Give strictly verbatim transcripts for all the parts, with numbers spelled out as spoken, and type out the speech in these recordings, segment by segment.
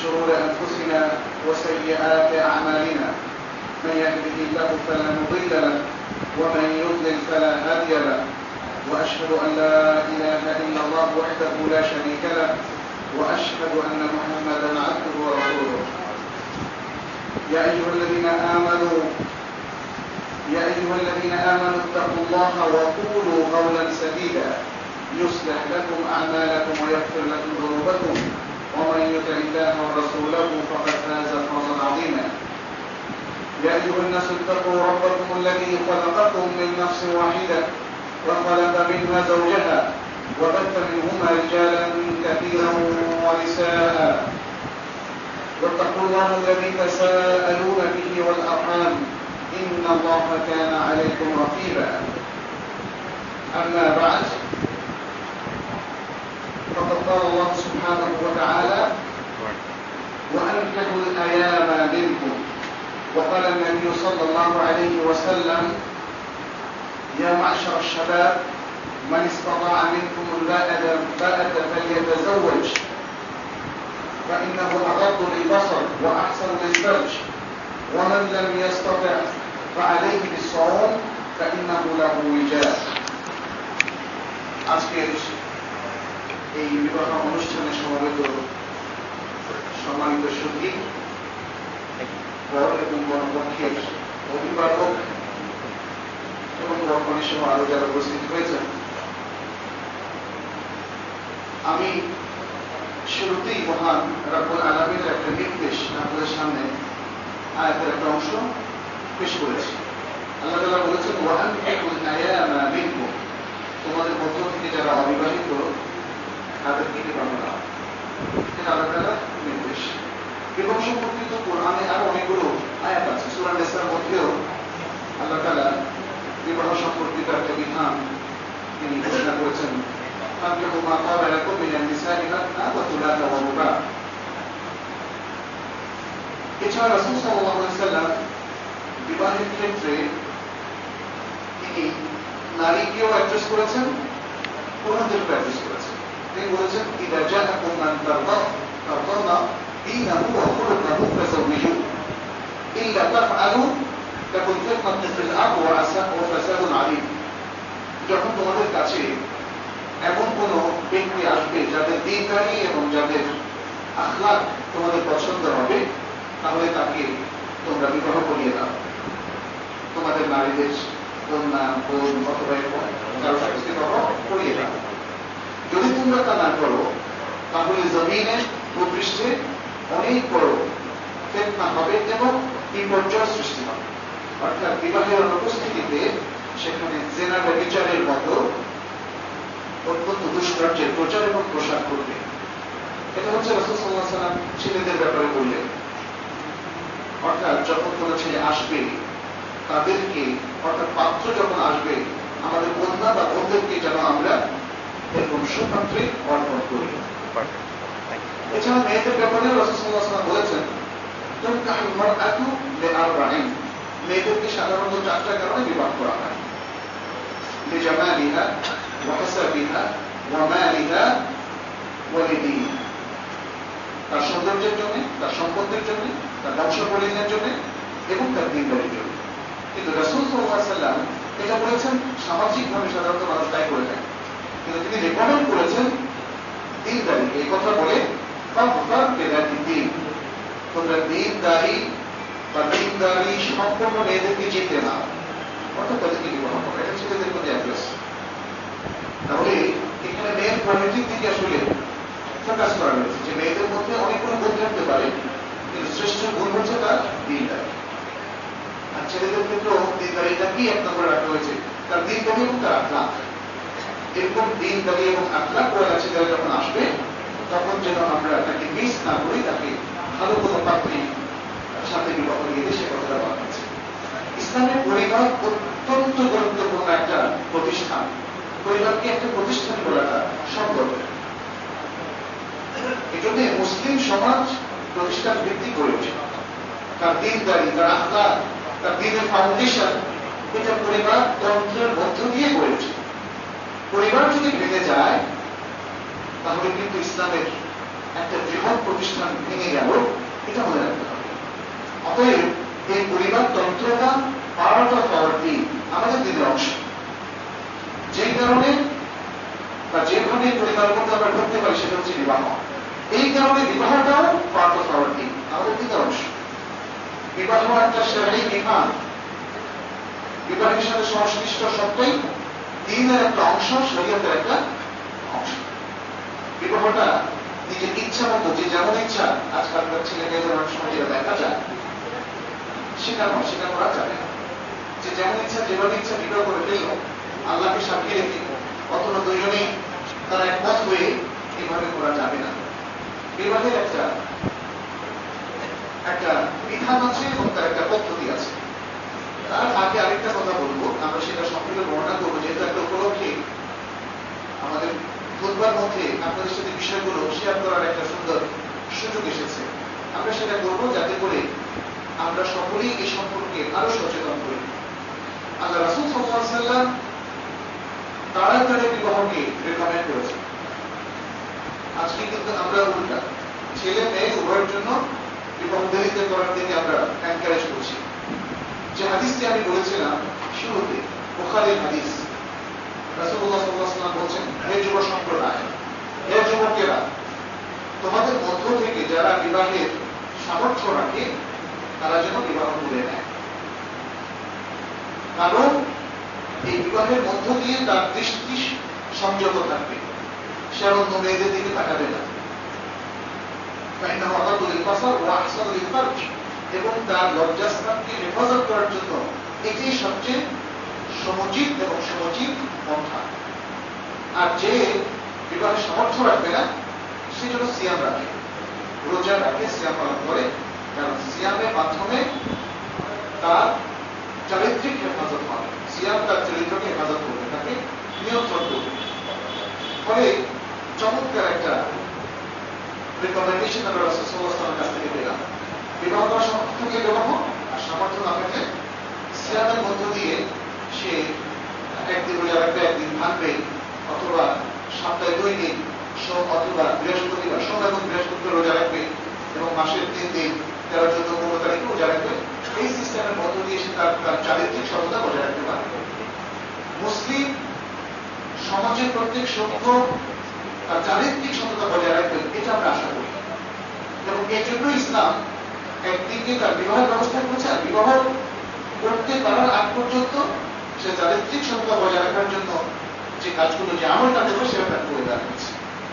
شرور أنفسنا وسيئات أعمالنا من يهده الله فلا مضل له ومن يضلل فلا هادي له وأشهد أن لا إله إلا الله وحده لا شريك له وأشهد أن محمدا عبده ورسوله يا أيها الذين آمنوا يا أيها الذين آمنوا اتقوا الله وقولوا قولا سديدا يصلح لكم أعمالكم ويغفر لكم ذنوبكم ومن يطع الله ورسوله فقد فاز فوزا عظيما يا أيها الناس اتقوا ربكم الذي خلقكم من نفس واحدة وخلق منها زوجها وبث منهما رجالا كثيرا ونساء واتقوا الله الذي تساءلون به والأرحام إن الله كان عليكم رقيبا أما بعد فقد قال الله سبحانه وتعالى وأنكحوا الأيام منكم وقال النبي صلى الله عليه وسلم يا معشر الشباب من استطاع منكم الباءة فليتزوج فإنه أغض للبصر وأحسن للفرج ومن لم يستطع فعليه بالصوم فإنه له وجاء আজকের এই বিবাহ অনুষ্ঠানে সমবেত সম্মানিত সুধী বড় এবং গণপক্ষের অভিভাবক এবং বর্তমানে সহ আরো যারা উপস্থিত হয়েছেন, আমি শুরুতেই মহান রব্বুল আলামিনের একটা নির্দেশ আপনাদের সামনে আয়াতের একটা অংশ পেশ করেছি। আল্লাহ তাআলা বলেছেন ওয়ানকিহুল আয়ামা মিনকুম, তোমাদের মধ্য থেকে যারা অবিবাহিত তাদেরকে বিবাহ দাও, এটা আল্লাহ তাআলার নির্দেশ। বিবাহ সম্পর্কিত কোরআনে আরো অনেকগুলো আয়াত আছে। সূরা নিসার মধ্যেও আল্লাহ তাআলা বিবাহ সম্পর্কিত একটা বিধান তিনি ঘোষণা করেছেন, ফানকিহু মা তাবা লাকুম মিনান নিসাই মাসনা ওয়া থুলাথা ওয়া রুবা। এছাড়া রাসূল সাল্লাল্লাহু আলাইহি ওয়াসাল্লাম বিবাহের ক্ষেত্রে তিনি নারীকেও অ্যাড্রেস করেছেন, পুরুষদেরকেও অ্যাড্রেস করেছেন। তিনি বলেছেন ইযা জাআকুম মান তারদাউনা দীনাহু ওয়া খুলুকাহু ফাযাওবিজুহু ইল্লা তাফআলু তাকুন ফিতনাতুন ফিল আরদি ওয়া ফাসাদুন আযীম। যখন তোমাদের কাছে এমন কোন ব্যক্তি আসবে যাদের দ্বীনদারি এবং যাদের আখলাক তোমাদের পছন্দ হবে, তাহলে তাকে তোমরা বিবাহ করিয়ে দাও। তোমাদের নারীদের কন্যা বোন অথবা কারো সাথে বিবাহ করিয়ে দাও। যদি তোমরা তা না করো তাহলে জমিনে ভূপৃষ্ঠে অনেক বড় ফিতনা হবে এবং বিপর্যয় সৃষ্টি হবে। অর্থাৎ বিবাহের অনুপস্থিতিতে সেখানে জেনা ব্যভিচারের মতো অত্যন্ত দুষ্কার্যের প্রচার এবং প্রসার করবে। এটা হচ্ছে রাসূল সাল্লাল্লাহু আলাইহি ওয়াসাল্লাম ছেলেদের ব্যাপারে বললেন। অর্থাৎ যখন কোন ছেলে আসবে তাদেরকে, অর্থাৎ পাত্র যখন আসবে আমাদের কন্যা বা বোনদেরকে যেন আমরা এরকম সুপাত্রে অর্পণ করি। এছাড়া মেয়েদের ব্যাপারে রাসূল সাল্লাল্লাহু আলাইহি ওয়াসাল্লাম বলেছেন তুনকাহুল মারআতু লিআরবাঈন, মেয়েদেরকে সাধারণত চারটা কারণে বিবাহ করা হয়। লিজামালিহা ওয়া হাসাবিহা ওয়া মালিহা ওয়া লিদীনিহা, তার সৌন্দর্যের জন্য, তার সম্পদের জন্য, তার বংশ পরিজনের জন্য এবং তার দ্বীনদারির জন্য। কিন্তু রাসূল সাল্লাল্লাহু আলাইহি ওয়াসাল্লাম এটা বলেছেন সামাজিকভাবে সাধারণত মানুষ তাই করে থাকে, কিন্তু তিনি রেকমেন্ড করেছেন দ্বীনদারি। এই কথা বলে তোমরা দ্বীনদারি বা দ্বীনদারি সম্পূর্ণ মেয়েদেরকে জিতে নাও, অর্থাৎ তাদেরকে বিবাহ করো। এটা ছেলেদের প্রতি অ্যাড্রেস। তাহলে এখানে মেয়ের কোয়ালিটির দিকে আসলে ফোকাস করা হয়েছে যে মেয়েদের মধ্যে অনেকগুলো গুণ থাকতে পারে, কিন্তু শ্রেষ্ঠ গুণ হচ্ছে তার দ্বীনদারি। আর ছেলেদের ক্ষেত্রেও দ্বীনদারিটাকেই এক নম্বরে রাখা হয়েছে, তার দ্বীনদারি এবং তার আখলাক। এরকম দ্বীনদারি এবং আখলাক ওয়ালা ছেলেরা যখন আসবে তখন যেন আমরা তাকে মিস না করি, তাকে ভালো কোনো পাত্রী সাথে বিবাহ দিয়ে সে কথাটা বলা হয়েছে। ইসলামের পরিবার অত্যন্ত গুরুত্বপূর্ণ একটা প্রতিষ্ঠান। পরিবারকে একটা প্রতিষ্ঠান বলাটা সম্ভব। এজন্য মুসলিম সমাজ প্রতিষ্ঠান ভিত্তিক গড়ে ওঠে। তার দ্বীনদারি, তার আখলাক, তার দ্বীনের ফাউন্ডেশন এটা পরিবার তন্ত্রের মধ্য দিয়ে গড়ে ওঠে। পরিবার যদি ভেঙে যায় তাহলে কিন্তু ইসলামের একটা বৃহৎ প্রতিষ্ঠান ভেঙে গেল, পার্ট অফ আওয়ার ডিন, আমাদের দিনের অংশ। যেই কারণে বা যেভাবে পরিবার করতে আমরা করতে পারি সেটা হচ্ছে বিবাহ। এই কারণে বিবাহটাও পার্ট অফ আওয়ার ডিন, আমাদের দিনের অংশ। বিবাহ একটা শারীরিক বিধান, বিবাহের সাথে সংশ্লিষ্ট সবটাই দিনের একটা অংশ, শরীয়তের একটা অংশ। বিবাহটা নিজের ইচ্ছা মতো যে যেমন ইচ্ছা, আজকালকার ছেলে মেয়েদের অনেক সময় যেটা দেখা যায় সেটা নয়, সেটা করা যাবে না। যে যেমন ইচ্ছা যেভাবে ইচ্ছা বিবাহ করে ফেলল, আল্লাহকে সাক্ষী রেখে অথবা দুজনেই তারা একমত হয়ে এভাবে করা যাবে না। বিবাহের একটা একটা বিধান আছে এবং তার একটা পদ্ধতি আছে। তার আগে আরেকটা কথা বলবো, আমরা সেটা সম্পূর্ণ বর্ণনা করবো, যেহেতু একটা উপলক্ষে আমাদের খুতবার মধ্যে আপনাদের সাথে বিষয়গুলো শেয়ার করার একটা সুন্দর সুযোগ এসেছে। আমরা সেটা করবো যাতে করে আমরা সকলেই এই সম্পর্কে আরো সচেতন করি। আল্লাহ রাসূল সাল্লাল্লাহু আলাইহি ওয়াসাল্লাম তাড়াতাড়ি বিবাহকে রেকমেন্ড করেছেন। আজকে কিন্তু আমরা উল্টা, ছেলে মেয়ে উভয়ের জন্য বিবাহ দেরিতে করার দিকে আমরা এনকারেজ করছি। যে হাদিসটি আমি বলেছিলাম শুরুতে, বুখারীর হাদিস, রাসূলুল্লাহ সাল্লাল্লাহু আলাইহি ওয়াসাল্লাম বলেছেন, হে যুব সম্প্রদায়, হে যুবকেরা, তোমাদের মধ্য থেকে যারা বিবাহের সামর্থ্য রাখে তারা যেন বিবাহ করে নেয়। কারণ এই বিবাহের মধ্য দিয়ে তার দৃষ্টি সংযত থাকবে, সে অন্য মেয়েদের দিকে তাকাবে না, এবং তার লজ্জাস্থানকে হেফাজত করার জন্য এটি সবচেয়ে সমুচিত এবং সমুচিত পন্থা। আর যে বিবাহের সামর্থ্য রাখবে না সে যেন সিয়াম রাখে, রোজা রাখে, সিয়াম পালন করে, কারণ সিয়ামের মাধ্যমে তার চারিত্রিক হেফাজত হবে। সিয়াম তার চরিত্রকে হেফাজত করবে, তাকে নিয়ন্ত্রণ করবে। ফলে চমৎকার একটা রিকমেন্ডেশন আমরা রাসূল সাল্লাল্লাহু আলাইহি ওয়াসাল্লামের কাছ থেকে পেলাম। বিবাহ করার সামর্থ্য থাকলে বিবাহ, আর সামর্থ্য না থাকলে সিয়ামের মধ্য দিয়ে সে একদিন রোজা রাখবে, একদিন ভাঙবে, অথবা সপ্তাহে দুই দিন অথবা বৃহস্পতিবার, সোম এবং বৃহস্পতিবার রোজা রাখবে, এবং মাসের তিন দিন তেরো চোদ্দ পনেরো তারিখে রোজা রাখবে। এই সিস্টেমের মধ্য দিয়ে সে তার তার চারিত্রিক সততা বজায় রাখতে পারবে। মুসলিম সমাজের প্রত্যেক সভ্য তার চারিত্রিক সততা বজায় রাখবে, এটা আমরা আশা করি। এবং এই জন্য ইসলাম একদিকে তার বিবাহের ব্যবস্থা করেছে, আর বিবাহ করতে পারার আগ পর্যন্ত সে চারিত্রিক সততা বজায় রাখার জন্য যে কাজগুলো, যে আমলটা দেবে সেটা তার করে দেওয়া হয়েছে।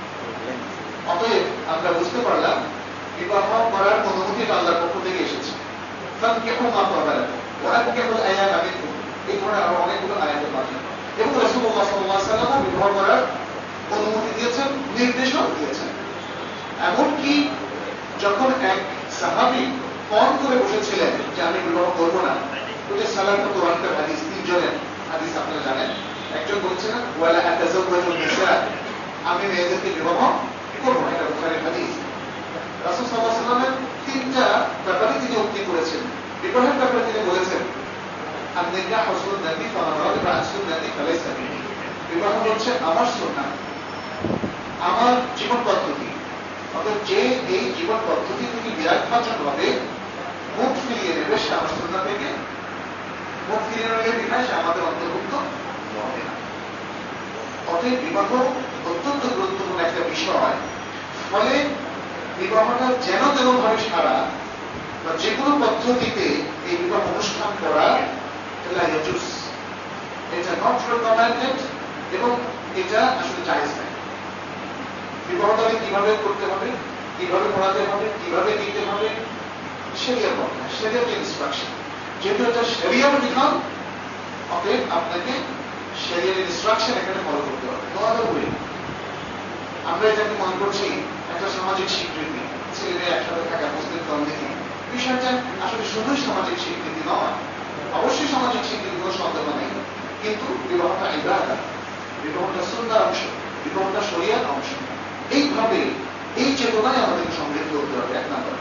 অতএব আমরা বুঝতে পারলাম বিবাহ করার অনুমতিটা আল্লাহর পক্ষ থেকে এসেছে। কেমন মা পাবে ওরা কেবল আয়াত আগে এই ধরনের আরো অনেকগুলো আয়াতের মাধ্যমে, এবং রাসূলুল্লাহ সাল্লাল্লাহু আলাইহি ওয়াসাল্লাম বিবাহ করার অনুমতি দিয়েছেন, নির্দেশও দিয়েছেন। এমনকি যখন এক সাহাবী ফোন করে বসেছিলেন যে আমি বিবাহ করবো না, ওই যে সালাত কোরআনের হাদিস, তিনজনের হাদিস আপনারা জানেন, একজন বলছেন ওয়ালা আতাযাওয়াজুন নিসা, আমি মেয়েদেরকে বিবাহ করবো না, এটা বুখারীর হাদিস। রাসূল সাল্লাল্লাহু আলাইহি ওয়াসাল্লামের তিনটা ব্যাপারে তিনি উক্তি করেছেন। বিবাহের ব্যাপারে তিনি বলেছেন আন-নিকাহু সুন্নতি ফামান রাগিবা আন সুন্নতি ফালাইসা মিন্নি, বিবাহ হচ্ছে আমার সুন্নাত, আমার জীবন পদ্ধতি। অর্থাৎ যে এই জীবন পদ্ধতি থেকে বিরাগভাজন হবে, মুখ ফিরিয়ে নেবে, সে আমার সুন্নাত থেকে মুখ ফিরিয়ে নিলে বিধায় সে আমাদের অন্তর্ভুক্ত হবে না। অতএব বিবাহ অত্যন্ত গুরুত্বপূর্ণ একটা বিষয়। ফলে বিবাহটা যেন তেন ভাবে সারা বা যে কোনো পদ্ধতিতে এই বিবাহ অনুষ্ঠান করা এটা নট রিকমেন্ডেড, এবং এটা আসলে জায়েজ নাই। বিবাহটা কিভাবে করতে হবে, কিভাবে পড়াতে হবে, কিভাবে দিতে হবে, শরিয়ার কথা, শরিয়ার ইনস্ট্রাকশন। যেহেতু এটা শরিয়ার বিধান, অতএব আপনাকে শরিয়ার ইনস্ট্রাকশন এখানে ফলো করতে হবে। No other way. আমরা এটাকে মনে করছি একটা সামাজিক স্বীকৃতি, ছেলে মেয়ে একসাথে থাকা, মুসলিম কমিউনিটি, বিষয়টা আসলে শুধুই সামাজিক স্বীকৃতি নয়। অবশ্যই সামাজিক স্বীকৃতি কোনো সন্দেহ নেই, কিন্তু বিবাহটা ইবাদত, বিবাহটা সুন্নাহর অংশ, বিবাহটা শরিয়ার অংশ। এইভাবে এই চেতনায় আমাদেরকে সমৃদ্ধ হতে হবে। এক নম্বর।